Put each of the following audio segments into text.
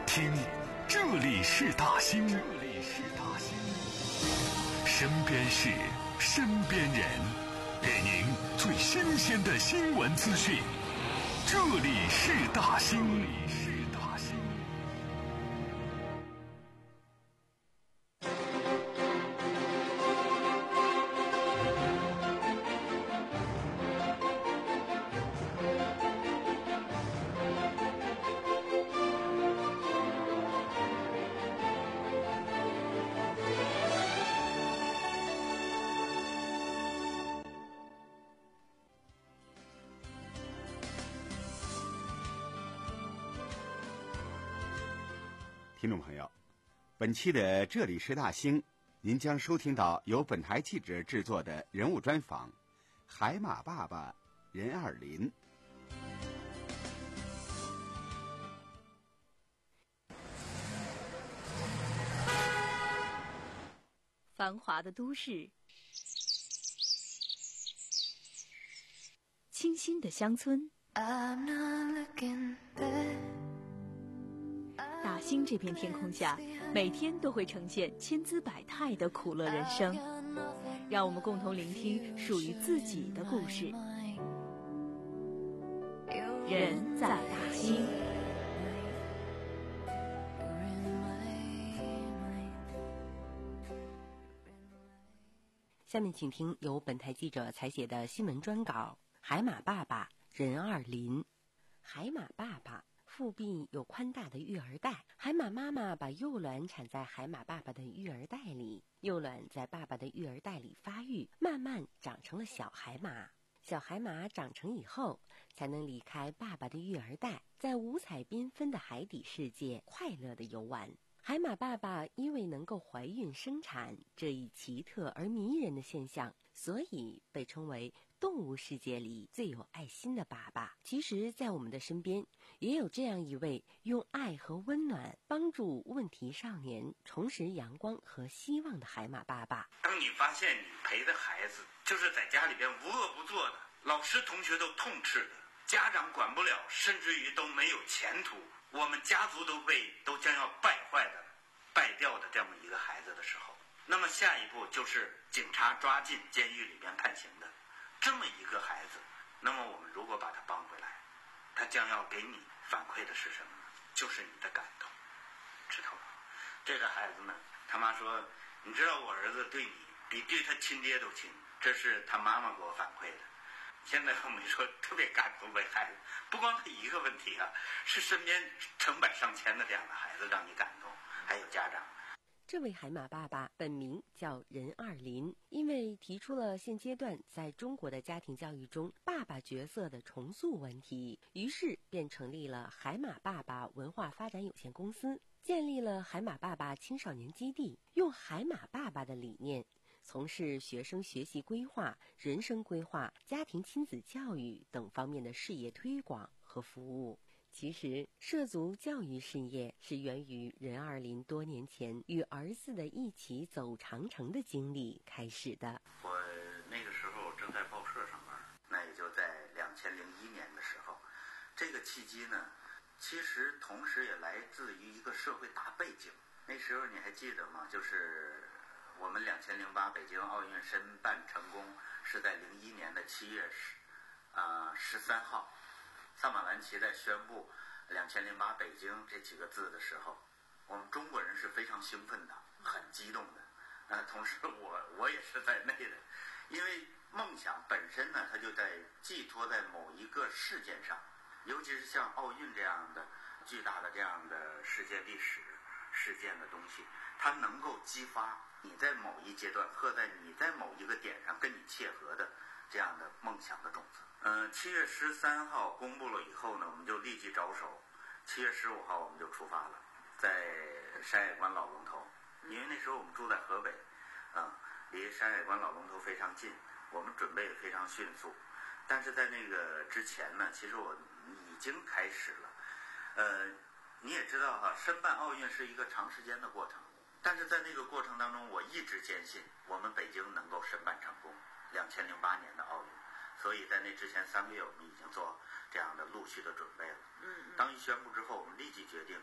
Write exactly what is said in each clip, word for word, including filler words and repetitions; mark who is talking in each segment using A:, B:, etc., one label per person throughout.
A: 听，这里是大兴，这里是大兴，身边事，身边人，给您最新鲜的新闻资讯。这里是大兴，这里是大兴。
B: 听众朋友，本期的这里是大兴，您将收听到由本台记者制作的人物专访《海马爸爸任二林》。
C: 繁华的都市，清新的乡村，大兴这片天空下，每天都会呈现千姿百态的苦乐人生。让我们共同聆听属于自己的故事。人在大兴。
D: 下面请听由本台记者采写的新闻专稿《海马爸爸任二林》。海马爸爸腹壁有宽大的育儿袋，海马妈妈把幼卵产在海马爸爸的育儿袋里，幼卵在爸爸的育儿袋里发育，慢慢长成了小海马。小海马长成以后，才能离开爸爸的育儿袋，在五彩缤纷的海底世界快乐地游玩。海马爸爸因为能够怀孕生产这一奇特而迷人的现象，所以被称为动物世界里最有爱心的爸爸。其实在我们的身边也有这样一位用爱和温暖帮助问题少年重拾阳光和希望的海马爸爸。
E: 当你发现你陪的孩子就是在家里边无恶不作的，老师同学都痛斥的，家长管不了，甚至于都没有前途，我们家族都被都将要败坏的败掉的这么一个孩子的时候，那么下一步就是警察抓进监狱里边判刑的这么一个孩子，那么我们如果把他帮回来，他将要给你反馈的是什么呢？就是你的感动，知道吗？这个孩子呢，他妈说，你知道我儿子对你比对他亲爹都亲，这是他妈妈给我反馈的。现在我们说特别感动的孩子，不光他一个问题啊，是身边成百上千的这样的孩子让你感动，还有家长。
D: 这位海马爸爸本名叫任二林，因为提出了现阶段在中国的家庭教育中爸爸角色的重塑问题，于是便成立了海马爸爸文化发展有限公司，建立了海马爸爸青少年基地，用海马爸爸的理念从事学生学习规划、人生规划、家庭亲子教育等方面的事业推广和服务。其实涉足教育事业是源于任二林多年前与儿子的一起走长城的经历开始的。
E: 我那个时候正在报社上班，那也就在两千零一年的时候，这个契机呢，其实同时也来自于一个社会大背景。那时候你还记得吗？就是我们两千零八北京奥运申办成功是在零一年的七月十啊十三号。萨马兰奇在宣布两千零八北京这几个字的时候，我们中国人是非常兴奋的，很激动的。呃，同时我我也是在内的，因为梦想本身呢，它就在寄托在某一个事件上，尤其是像奥运这样的巨大的这样的世界历史事件的东西，它能够激发你在某一阶段或在你在某一个点上跟你切合的这样的梦想的种子。嗯、呃，七月十三号公布了以后呢，我们就立即着手。七月十五号我们就出发了，在山海关老龙头，因为那时候我们住在河北，啊、嗯，离山海关老龙头非常近，我们准备也非常迅速。但是在那个之前呢，其实我已经开始了。呃，你也知道哈，申办奥运是一个长时间的过程，但是在那个过程当中，我一直坚信我们北京能够申办成功两千零八年的奥运。所以在那之前三个月，我们已经做这样的陆续的准备了。嗯，当一宣布之后，我们立即决定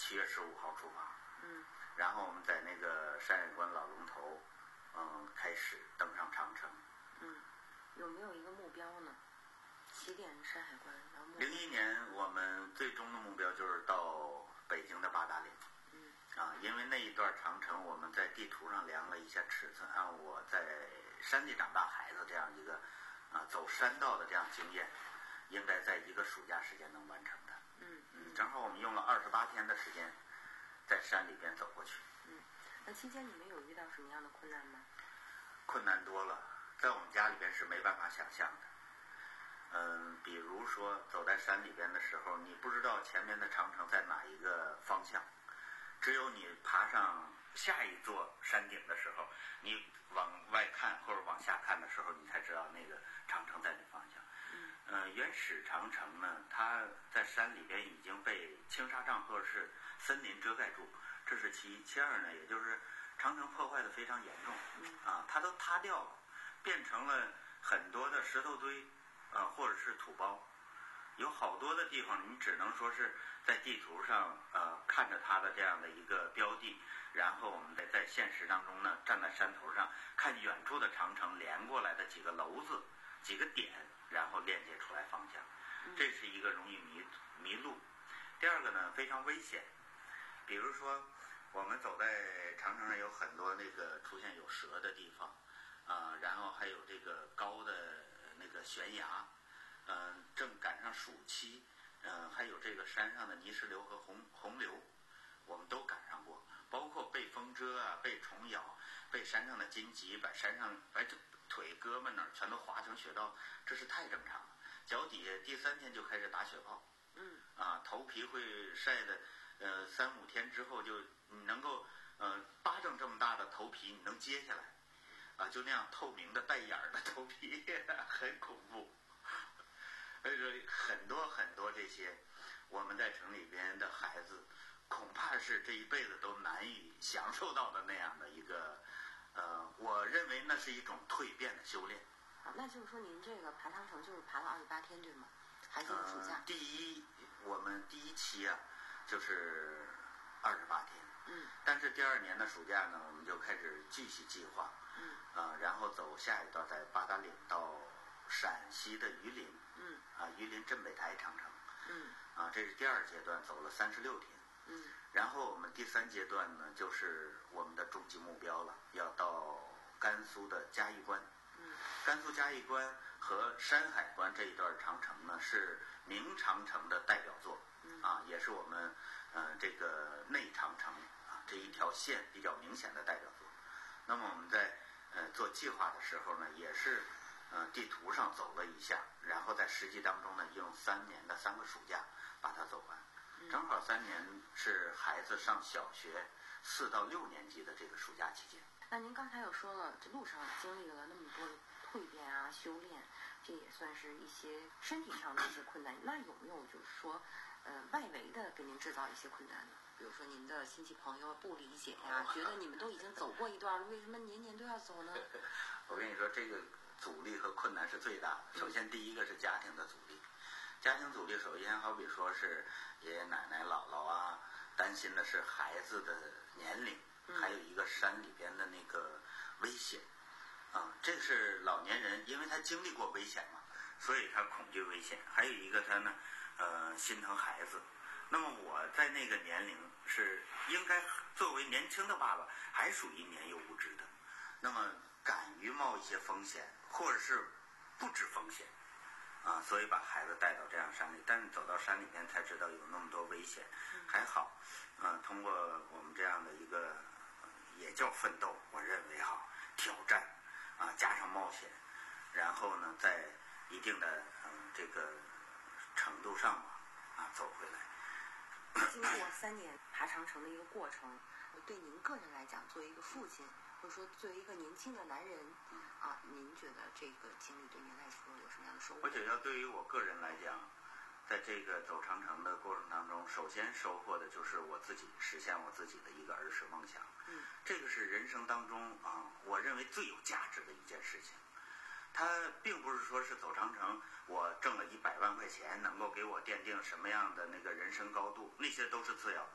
E: 七月十五号出发，
D: 嗯，
E: 然后我们在那个山海关老龙头，嗯，开始登上长城。
D: 嗯，有没有一个目标呢？起点山海关，然后
E: 零一年我们最终的目标就是到北京的八达岭。
D: 嗯，
E: 啊，因为那一段长城我们在地图上量了一下尺寸，按我在山地长大孩子这样一个啊走山道的这样经验，应该在一个暑假时间能完成的。
D: 嗯
E: 嗯，正好我们用了二十八天的时间在山里边走过去。
D: 嗯，那期间你们有遇到什么样的困难吗？
E: 困难多了，在我们家里边是没办法想象的。嗯，比如说走在山里边的时候，你不知道前面的长城在哪一个方向，只有你爬上下一座山顶的时候，你往外看或者往下看的时候，你才知道那个长城在哪方向。嗯、呃，原始长城呢，它在山里边已经被青纱帐或者是森林遮盖住，这是其一。其二呢，也就是长城破坏的非常严重，啊，它都塌掉了，变成了很多的石头堆，啊，或者是土包，有好多的地方你只能说是在地图上呃看着它的这样的一个标的，然后我们在在现实当中呢，站在山头上看远处的长城连过来的几个楼子、几个点，然后链接出来方向，这是一个容易迷迷路。第二个呢，非常危险，比如说我们走在长城上有很多那个出现有蛇的地方，啊、呃，然后还有这个高的那个悬崖，嗯、呃，正赶上暑期，嗯、呃，还有这个山上的泥石流和洪洪流，我们都赶上过，包括被风蛰啊，被虫咬，被山上的荆棘把山上哎这腿胳膊那儿全都划成雪道，这是太正常了。脚底下第三天就开始打雪泡，
D: 嗯，
E: 啊，头皮会晒的，呃，三五天之后就你能够，呃，巴掌这么大的头皮你能揭下来，啊，就那样透明的带眼儿的头皮，很恐怖。所以说很多很多这些我们在城里边的孩子，恐怕是这一辈子都难以享受到的那样的一个，呃，我认为那是一种蜕变的修炼。
D: 好，那就是说您这个爬长城就是爬了二十八天，对吗？还是暑假？
E: 呃、第一，我们第一期啊，就是二十八天。
D: 嗯。
E: 但是第二年的暑假呢，我们就开始继续计划。
D: 嗯。
E: 啊、呃，然后走下一段，在八达岭到陕西的榆林。
D: 嗯。
E: 啊，榆林镇北台长城。
D: 嗯。
E: 啊，这是第二阶段，走了三十六天。
D: 嗯。
E: 然后我们第三阶段呢，就是我们的终极目标了，要到甘肃的嘉峪关。
D: 嗯。
E: 甘肃嘉峪关和山海关这一段长城呢，是明长城的代表作，啊，也是我们呃这个内长城啊这一条线比较明显的代表作。那么我们在呃做计划的时候呢，也是呃地图上走了一下，然后在实际当中呢，用三年的三个暑假把它走完。正好三年是孩子上小学四到六年级的这个暑假期间。
D: 那您刚才有说了，这路上经历了那么多的蜕变啊、修炼，这也算是一些身体上的一些困难。那有没有就是说，呃，外围的给您制造一些困难呢？比如说您的亲戚朋友不理解呀、啊，觉得你们都已经走过一段了，为什么年年都要走呢？
E: 我跟你说，这个阻力和困难是最大的。首先，第一个是家庭的阻力。家庭阻力，首先好比说是爷爷奶奶、姥姥啊，担心的是孩子的年龄，还有一个山里边的那个危险，啊，这是老年人，因为他经历过危险嘛，所以他恐惧危险。还有一个他呢，呃，心疼孩子。那么我在那个年龄是应该作为年轻的爸爸，还属于年幼无知的，那么敢于冒一些风险，或者是不知风险。啊，所以把孩子带到这样山里，但是走到山里面才知道有那么多危险。还好，嗯、呃，通过我们这样的一个、呃、也叫奋斗，我认为哈，挑战啊，加上冒险，然后呢，在一定的嗯、呃、这个程度上吧，啊，走回来。
D: 经过三年爬长城的一个过程，对您个人来讲，作为一个父亲，或者说作为一个年轻的男人，啊，您觉得这个经历对您来说有什么样的收获？
E: 我觉得对于我个人来讲，在这个走长城的过程当中，首先收获的就是我自己实现我自己的一个儿时梦想。
D: 嗯，
E: 这个是人生当中啊，我认为最有价值的一件事情。它并不是说是走长城，我挣了一百万块钱能够给我奠定什么样的那个人生高度，那些都是次要的。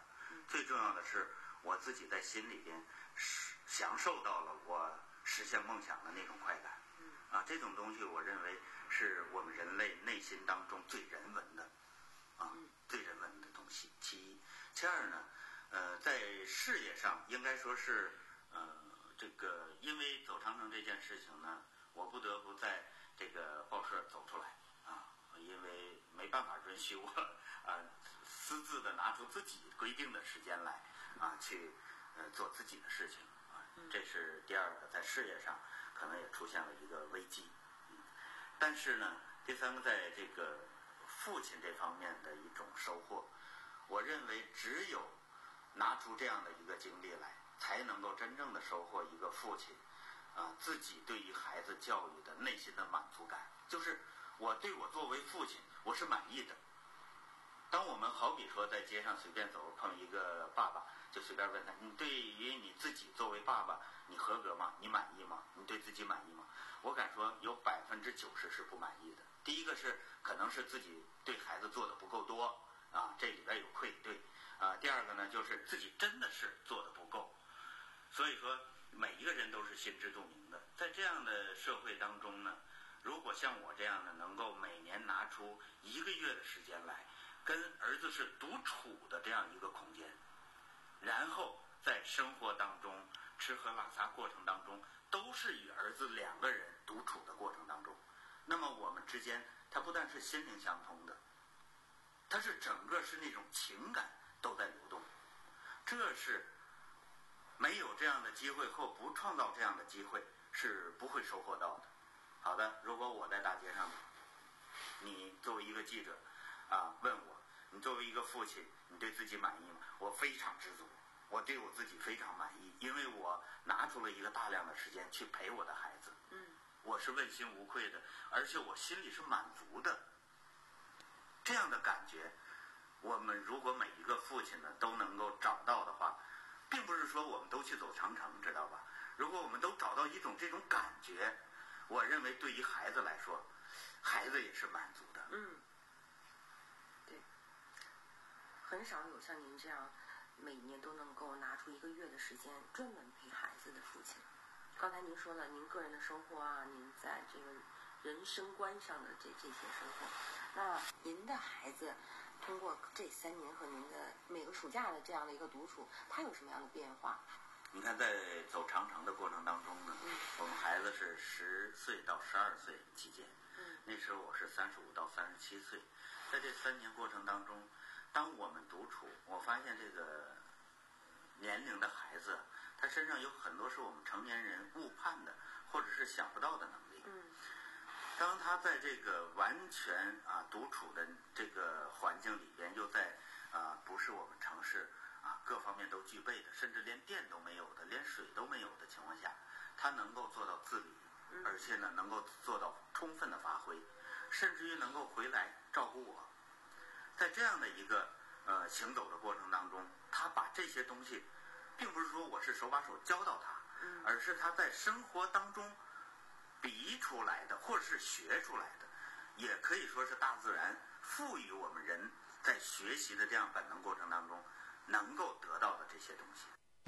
E: 最重要的是我自己在心里边享受到了我实现梦想的那种快感。啊，这种东西我认为是我们人类内心当中最人文的，啊，最人文的东西。其一，其二呢，呃，在事业上应该说是，呃，这个因为走长城这件事情呢，我不得不在这个报社走出来啊，因为没办法允许我啊私自的拿出自己规定的时间来啊去呃做自己的事情啊，这是第二个，在事业上可能也出现了一个危机。嗯，但是呢，第三个在这个父亲这方面的一种收获，我认为只有拿出这样的一个经历来，才能够真正的收获一个父亲啊自己对于孩子教育的内心的满足感，就是我对我作为父亲我是满意的。当我们好比说在街上随便走碰一个爸爸，就随便问他，你对于你自己作为爸爸你合格吗？你满意吗？你对自己满意吗？我敢说有百分之九十是不满意的。第一个是可能是自己对孩子做的不够多啊，这里边有愧对啊。第二个呢，就是自己真的是做的不够。所以说每一个人都是心知肚明的。在这样的社会当中呢，如果像我这样的能够每年拿出一个月的时间来跟儿子是独处的这样一个空间，然后在生活当中吃喝拉撒过程当中都是与儿子两个人独处的过程当中，那么我们之间它不但是心灵相通的，它是整个是那种情感都在流动。这是没有这样的机会或不创造这样的机会是不会收获到的。好的，如果我在大街上，你作为一个记者啊问我，你作为一个父亲你对自己满意吗？我非常知足，我对我自己非常满意，因为我拿出了一个大量的时间去陪我的孩子，嗯，我是问心无愧的，而且我心里是满足的。这样的感觉我们如果每一个父亲呢都能够找到的话，并不是说我们都去走长城，知道吧？如果我们都找到一种这种感觉，我认为对于孩子来说，孩子也是满足的。
D: 嗯，对，很少有像您这样每年都能够拿出一个月的时间专门陪孩子的父亲。刚才您说了您个人的收获啊，您在这个人生观上的这这些收获，那您的孩子通过这三年和您的每个暑假的这样的一个独处，他有什么样的变化？
E: 你看在走长城的过程当中呢，嗯、我们孩子是十岁到十二岁期间，嗯、那时候我是三十五到三十七岁，在这三年过程当中，当我们独处，我发现这个年龄的孩子他身上有很多是我们成年人误判的或者是想不到的能力。嗯，当他在这个完全啊独处的这个环境里边，又在啊不是我们城市啊各方面都具备的，甚至连电都没有的，连水都没有的情况下，他能够做到自理，而且呢能够做到充分的发挥，甚至于能够回来照顾我。在这样的一个呃行走的过程当中，他把这些东西并不是说我是手把手教到他，而是他在生活当中逼出来的，或者是学出来的，也可以说是大自然赋予我们人在学习的这样本能过程当中能够得到的这些东西。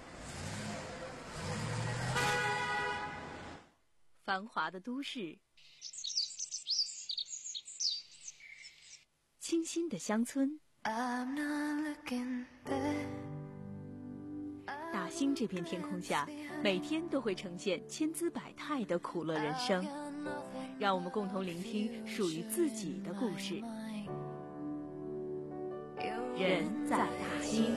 C: 繁华的都市，清新的乡村，大兴这片天空下，每天都会呈现千姿百态的苦乐人生。让我们共同聆听属于自己的故事。人在大兴。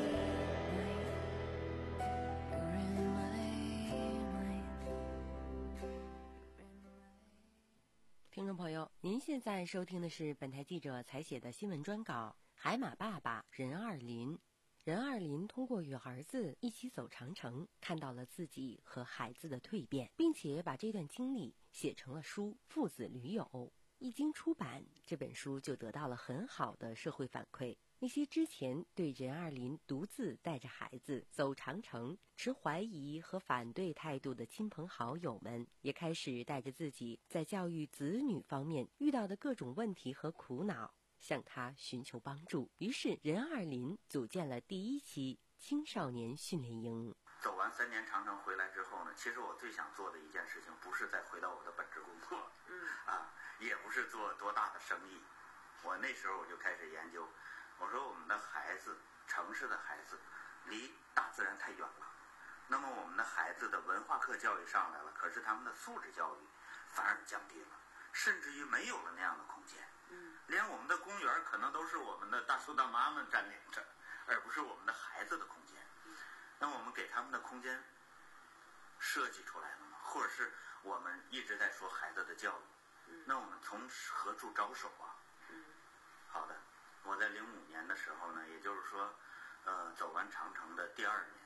D: 听众朋友，您现在收听的是本台记者采写的新闻专稿《海马爸爸任二林》。任二林通过与儿子一起走长城，看到了自己和孩子的蜕变，并且把这段经历写成了书《父子驴友》。一经出版，这本书就得到了很好的社会反馈。那些之前对任二林独自带着孩子走长城持怀疑和反对态度的亲朋好友们，也开始带着自己在教育子女方面遇到的各种问题和苦恼向他寻求帮助。于是任二林组建了第一期青少年训练营。
E: 走完三年长城回来之后呢，其实我最想做的一件事情，不是再回到我的本职工作，嗯啊，也不是做多大的生意。我那时候我就开始研究，我说我们的孩子，城市的孩子，离大自然太远了。那么我们的孩子的文化课教育上来了，可是他们的素质教育反而降低了，甚至于没有了那样的空间。嗯，连我们的公园可能都是我们的大叔大妈们占领着，而不是我们的孩子的空间。那我们给他们的空间设计出来了吗？或者是我们一直在说孩子的教育，那我们从何处着手啊？好的，我在零五年的时候呢，也就是说，呃，走完长城的第二年，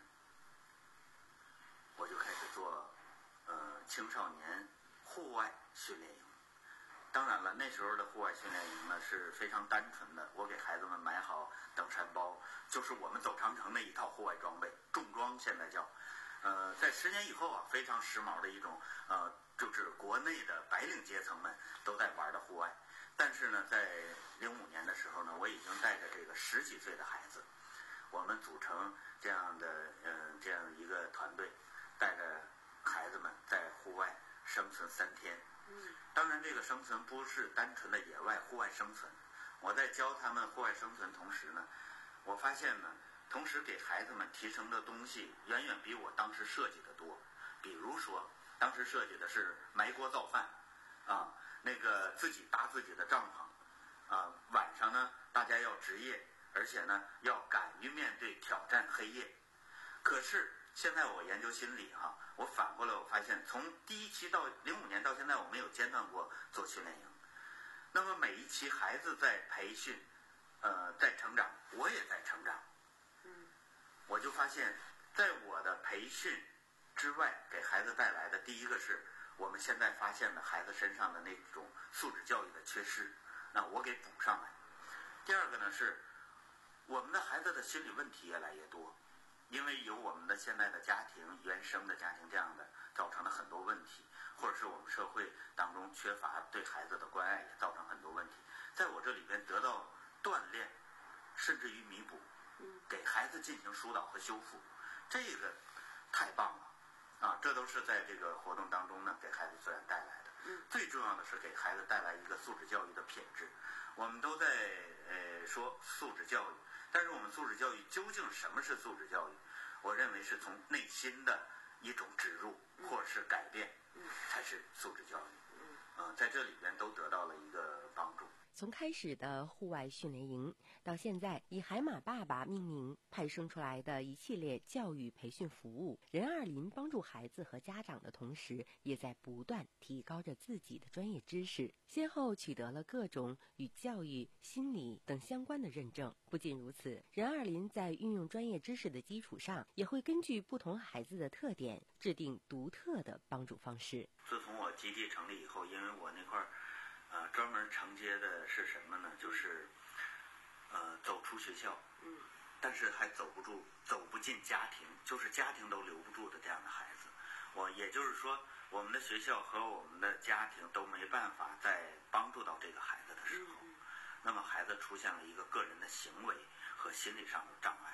E: 我就开始做呃青少年户外训练营。当然了，那时候的户外训练营呢是非常单纯的，我给孩子们买好登山包，就是我们走长城那一套户外装备，重装现在叫。呃，在十年以后啊，非常时髦的一种呃，就是国内的白领阶层们都在玩的户外。但是呢，在零五年的时候呢，我已经带着这个十几岁的孩子，我们组成这样的嗯、呃、这样一个团队，带着孩子们在户外生存三天。当然这个生存不是单纯的野外户外生存，我在教他们户外生存同时呢，我发现呢，同时给孩子们提升的东西远远比我当时设计的多。比如说当时设计的是埋锅造饭啊，那个自己搭自己的帐篷啊，晚上呢大家要值夜，而且呢要敢于面对挑战黑夜。可是现在我研究心理哈、啊，我反过来我发现，从第一期到零五年到现在，我没有间断过做训练营。那么每一期孩子在培训，呃，在成长，我也在成长。嗯，我就发现，在我的培训之外，给孩子带来的第一个是我们现在发现的孩子身上的那种素质教育的缺失，那我给补上来。第二个呢是，我们的孩子的心理问题越来越多。因为有我们的现在的家庭原生的家庭这样的造成了很多问题，或者是我们社会当中缺乏对孩子的关爱也造成很多问题，在我这里边得到锻炼，甚至于弥补，给孩子进行疏导和修复，这个太棒了啊！这都是在这个活动当中呢给孩子自然带来的。最重要的是给孩子带来一个素质教育的品质。我们都在呃说素质教育，但是我们素质教育究竟什么是素质教育？我认为是从内心的一种植入或者是改变，才是素质教育。嗯、呃，在这里边都得到了一个帮助。
D: 从开始的户外训练营，到现在以海马爸爸命名派生出来的一系列教育培训服务，任二林帮助孩子和家长的同时，也在不断提高着自己的专业知识，先后取得了各种与教育、心理等相关的认证。不仅如此，任二林在运用专业知识的基础上，也会根据不同孩子的特点，制定独特的帮助方式。
E: 自从我基地成立以后，因为我那块儿呃，专门承接的是什么呢？就是，呃，走出学校，嗯，但是还走不住，走不进家庭，就是家庭都留不住的这样的孩子。我也就是说，我们的学校和我们的家庭都没办法再帮助到这个孩子的时候，嗯、那么孩子出现了一个个人的行为和心理上的障碍。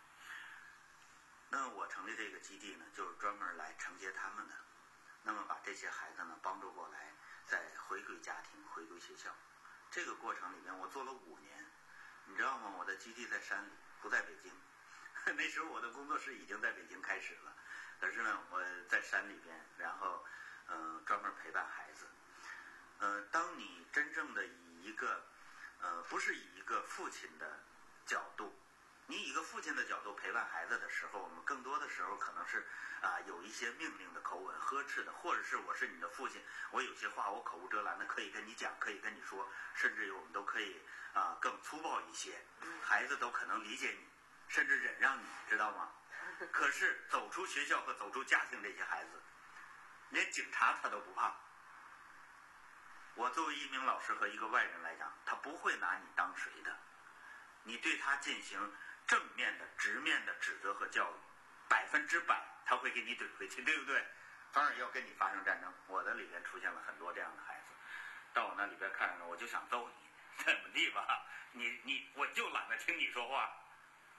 E: 那我成立这个基地呢，就是专门来承接他们的，那么把这些孩子呢帮助过来。再回归家庭，回归学校，这个过程里面我做了五年，你知道吗？我的基地在山里，不在北京。那时候我的工作室已经在北京开始了，可是呢，我在山里边，然后嗯、呃，专门陪伴孩子。呃，当你真正的以一个呃，不是以一个父亲的角度，你以一个父亲的角度陪伴孩子的时候，我们更多的时候可能是啊、呃、有一些命令的口吻、呵斥的，或者是我是你的父亲，我有些话我口无遮拦的可以跟你讲，可以跟你说，甚至于我们都可以啊、呃、更粗暴一些，孩子都可能理解你，甚至忍让你，知道吗？可是走出学校和走出家庭，这些孩子连警察他都不怕。我作为一名老师和一个外人来讲，他不会拿你当谁的，你对他进行正面的、直面的指责和教育，百分之百他会给你怼回去，对不对？反而要跟你发生战争。我的里边出现了很多这样的孩子，到我那里边看着，我就想揍你，怎么地吧？你你我就懒得听你说话，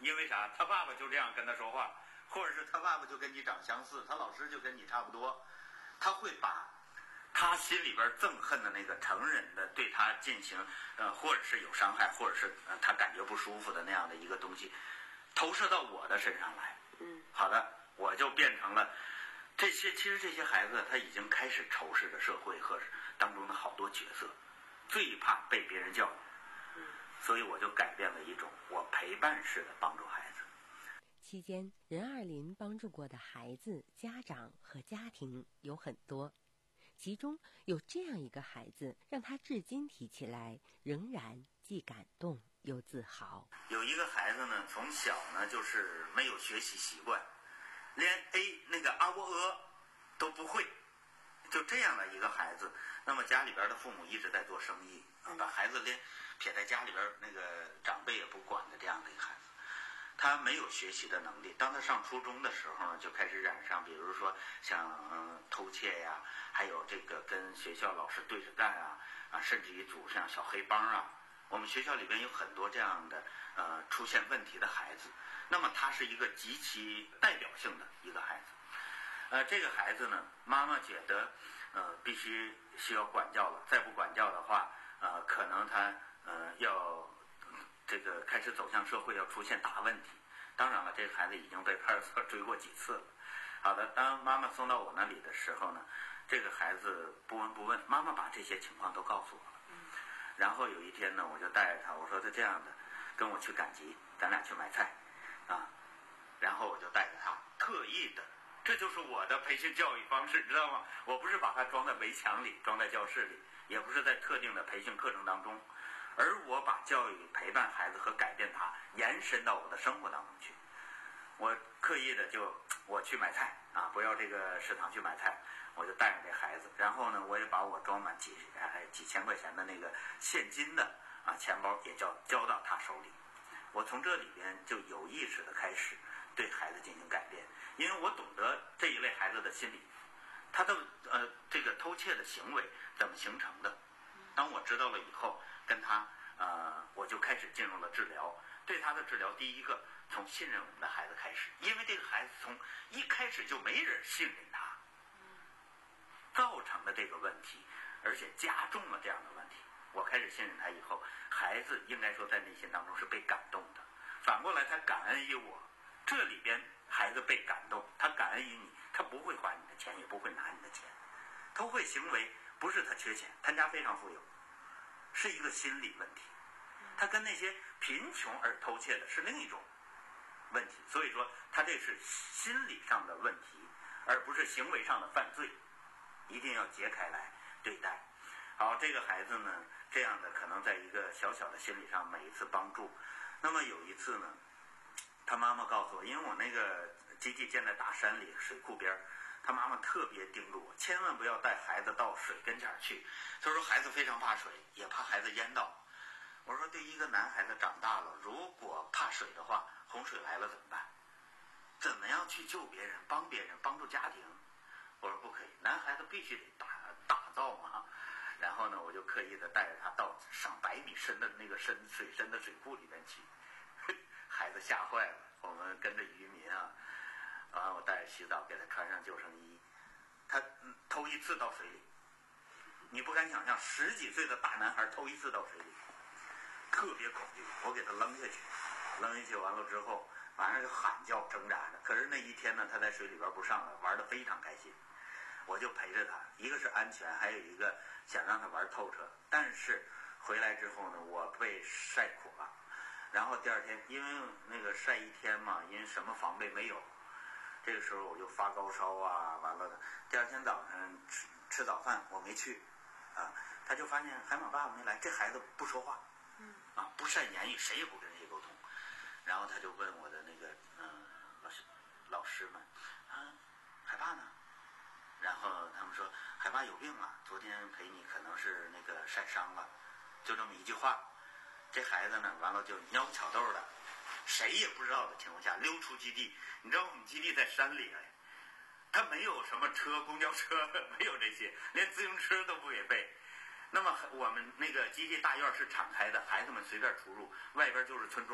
E: 因为啥？他爸爸就这样跟他说话，或者是他爸爸就跟你长相似，他老师就跟你差不多，他会把他心里边憎恨的那个成人的对他进行呃，或者是有伤害，或者是、呃、他感觉不舒服的那样的一个东西，投射到我的身上来。
D: 嗯，
E: 好的，我就变成了这些。其实这些孩子他已经开始仇视着社会和当中的好多角色，最怕被别人教育。
D: 嗯，
E: 所以我就改变了一种我陪伴式的帮助孩子。
D: 期间，任二林帮助过的孩子、家长和家庭有很多，其中有这样一个孩子，让他至今提起来仍然既感动又自豪。
E: 有一个孩子呢，从小呢就是没有学习习惯，连 A 那个啊喔呃都不会，就这样的一个孩子。那么家里边的父母一直在做生意，把孩子连撇在家里边，那个长辈也不管的这样的一个孩子。他没有学习的能力，当他上初中的时候呢，就开始染上，比如说像、呃、偷窃呀，还有这个跟学校老师对着干啊，啊，甚至于组上小黑帮啊。我们学校里边有很多这样的呃出现问题的孩子，那么他是一个极其代表性的一个孩子。呃，这个孩子呢，妈妈觉得呃必须需要管教了，再不管教的话，呃，可能他呃要。这个开始走向社会要出现大问题。当然了，这个孩子已经被派出所追过几次了。好的，当妈妈送到我那里的时候呢，这个孩子不闻不问，妈妈把这些情况都告诉我了。然后有一天呢，我就带着他，我说他这样的，跟我去赶集，咱俩去买菜啊。然后我就带着他，特意的，这就是我的培训教育方式，知道吗？我不是把他装在围墙里，装在教室里，也不是在特定的培训课程当中。而我把教育、陪伴孩子和改变他延伸到我的生活当中去。我刻意的就我去买菜啊，不要这个食堂去买菜，我就带着这孩子，然后呢，我也把我装满几哎几千块钱的那个现金的啊钱包也交交到他手里。我从这里边就有意识的开始对孩子进行改变，因为我懂得这一类孩子的心理，他的呃这个偷窃的行为怎么形成的。当我知道了以后，跟他呃，我就开始进入了治疗。对他的治疗，第一个从信任我们的孩子开始，因为这个孩子从一开始就没人信任他，造成了这个问题，而且加重了这样的问题。我开始信任他以后，孩子应该说在内心当中是被感动的，反过来他感恩于我。这里边孩子被感动，他感恩于你，他不会花你的钱，也不会拿你的钱。偷窥行为不是他缺钱，他家非常富有，是一个心理问题。他跟那些贫穷而偷窃的是另一种问题，所以说他这是心理上的问题，而不是行为上的犯罪，一定要解开来对待。好，这个孩子呢，这样的可能在一个小小的心理上每一次帮助。那么有一次呢，他妈妈告诉我，因为我那个基地建在大山里水库边，他妈妈特别叮嘱我，千万不要带孩子到水跟前去。他说孩子非常怕水，也怕孩子淹到。我说对一个男孩子长大了，如果怕水的话，洪水来了怎么办？怎么样去救别人、帮别人、帮助家庭？我说不可以，男孩子必须得打打造嘛。然后呢，我就刻意的带着他到上百米深的那个深水深的水库里面去，孩子吓坏了。我们跟着渔民啊，完了我带着洗澡，给他穿上救生衣。他、嗯、头一次到水里，你不敢想象，十几岁的大男孩头一次到水里，特别恐惧。我给他扔下去，扔下去完了之后，晚上就喊叫挣扎着。可是那一天呢，他在水里边不上来，玩得非常开心。我就陪着他，一个是安全，还有一个想让他玩透彻。但是回来之后呢，我被晒苦了。然后第二天，因为那个晒一天嘛，因为什么防备没有，这个时候我就发高烧啊，完了的。第二天早上吃吃早饭，我没去，啊，他就发现海马爸爸没来，这孩子不说话，嗯，啊，不善言语，谁也不跟谁沟通。然后他就问我的那个嗯、呃、老师老师们，啊，海爸呢？然后他们说海爸有病了，昨天陪你可能是那个晒伤了，就这么一句话。这孩子呢，完了就蔫不巧豆的，谁也不知道的情况下溜出基地。你知道我们基地在山里哎，他没有什么车，公交车没有这些，连自行车都不给备。那么我们那个基地大院是敞开的，孩子们随便出入，外边就是村庄，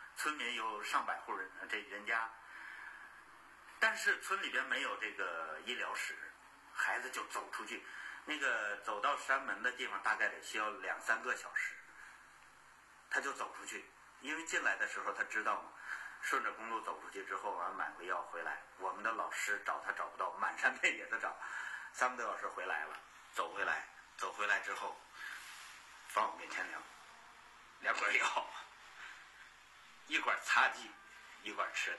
E: 村民有上百户人，这人家，但是村里边没有这个医疗室，孩子就走出去，那个走到山门的地方大概得需要两三个小时，他就走出去，因为进来的时候他知道嘛，顺着公路走出去之后完买个药回来，我们的老师找他找不到，满山遍野的找，三个多小时回来了，走回来，走回来之后，放我面前两两管药，一管擦剂，一管吃的。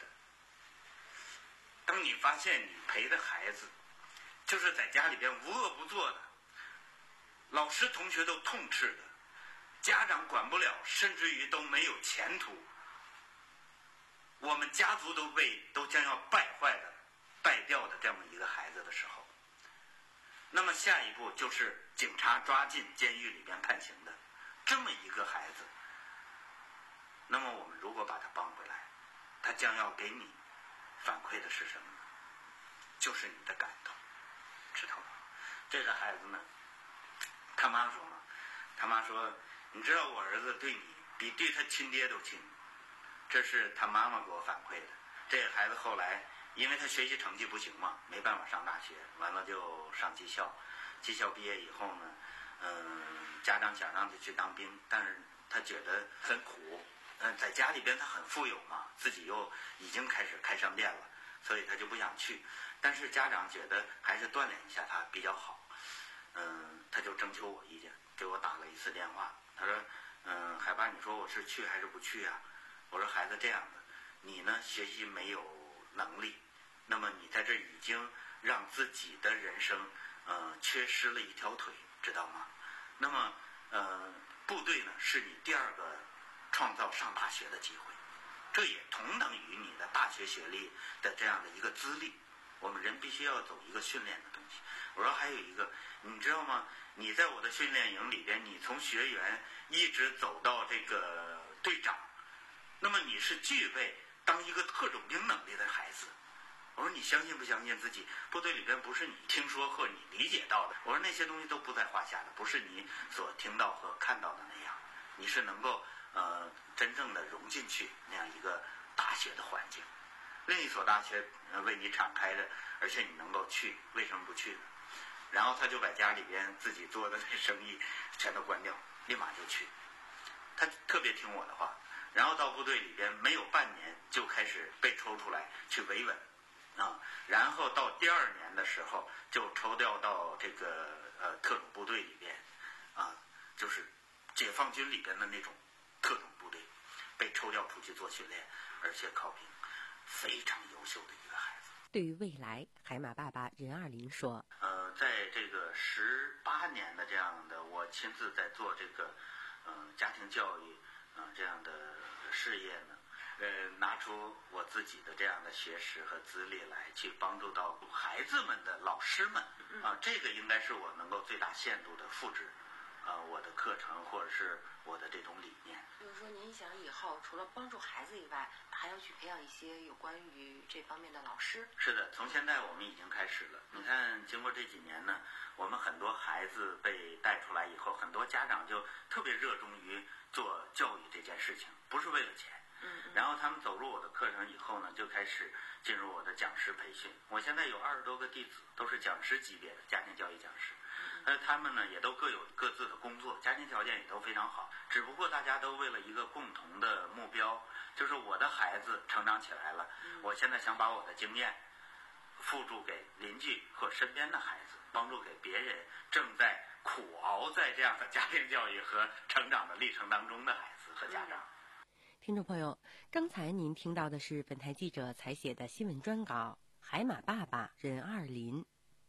E: 当你发现你陪的孩子就是在家里边无恶不作的，老师同学都痛斥的，家长管不了，甚至于都没有前途，我们家族都被都将要败坏的败掉的这么一个孩子的时候，那么下一步就是警察抓进监狱里边判刑的这么一个孩子，那么我们如果把他帮回来，他将要给你反馈的是什么呢？就是你的感动，知道吗？这个孩子呢，他妈说嘛，他妈说，你知道我儿子对你比对他亲爹都亲，这是他妈妈给我反馈的。这个孩子后来因为他学习成绩不行嘛，没办法上大学，完了就上技校，技校毕业以后呢，嗯，家长想让他去当兵，但是他觉得很苦，嗯，在家里边他很富有嘛，自己又已经开始开商店了，所以他就不想去。但是家长觉得还是锻炼一下他比较好，嗯，他就征求我意见，给我打了一次电话，他说，嗯，海爸，你说我是去还是不去啊？我说孩子这样的，你呢学习没有能力，那么你在这已经让自己的人生，呃，缺失了一条腿，知道吗？那么，呃，部队呢是你第二个创造上大学的机会，这也同等于你的大学学历的这样的一个资历。我们人必须要走一个训练的东西。我说还有一个，你知道吗？你在我的训练营里边，你从学员一直走到这个队长，那么你是具备当一个特种兵能力的孩子。我说你相信不相信自己部队里边不是你听说或你理解到的？我说那些东西都不在话下的，不是你所听到和看到的那样，你是能够呃真正的融进去那样一个大学的环境。另一所大学为你敞开着，而且你能够去，为什么不去呢？然后他就把家里边自己做的那生意全都关掉，立马就去。他特别听我的话，然后到部队里边没有半年就开始被抽出来去维稳啊，然后到第二年的时候就抽调到这个呃特种部队里边啊，就是解放军里边的那种特种部队，被抽调出去做训练，而且考评。非常优秀的一个孩子。
D: 对于未来，海马爸爸任二林说：“
E: 呃，在这个十八年的这样的，我亲自在做这个，呃，家庭教育，呃，这样的事业呢，呃，拿出我自己的这样的学识和资历来，去帮助到孩子们的老师们，啊、呃，这个应该是我能够最大限度的复制，啊、呃，我的课程或者是我的这种理念。
F: 就是说，您想以后除了帮助孩子以外，还要去培养一些有关于这方面的老师。
E: 是的，从现在我们已经开始了。你看，经过这几年呢，我们很多孩子被带出来以后，很多家长就特别热衷于做教育这件事情，不是为了钱。嗯。然后他们走入我的课程以后呢，就开始进入我的讲师培训。我现在有二十多个弟子，都是讲师级别的家庭教育讲师。呃，他们呢也都各有各自的工作，家庭条件也都非常好，只不过大家都为了一个共同的目标，就是我的孩子成长起来了，我现在想把我的经验付诸给邻居或身边的孩子，帮助给别人正在苦熬在这样的家庭教育和成长的历程当中的孩子和家长。
D: 听众朋友，刚才您听到的是本台记者采写的新闻专稿《海马爸爸任二林》。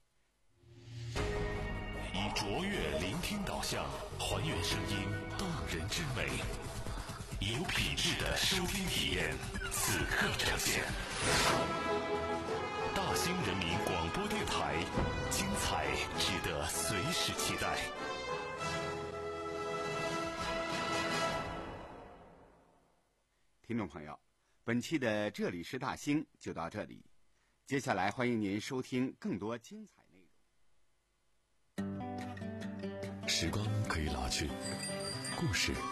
A: 以卓越聆听导向，还原声音动人之美，有品质的收听体验，此刻呈现。大兴人民广播电台，精彩值得随时期待。
B: 听众朋友，本期的这里是大兴就到这里，接下来欢迎您收听更多精彩内容。
A: 时光可以老去，故事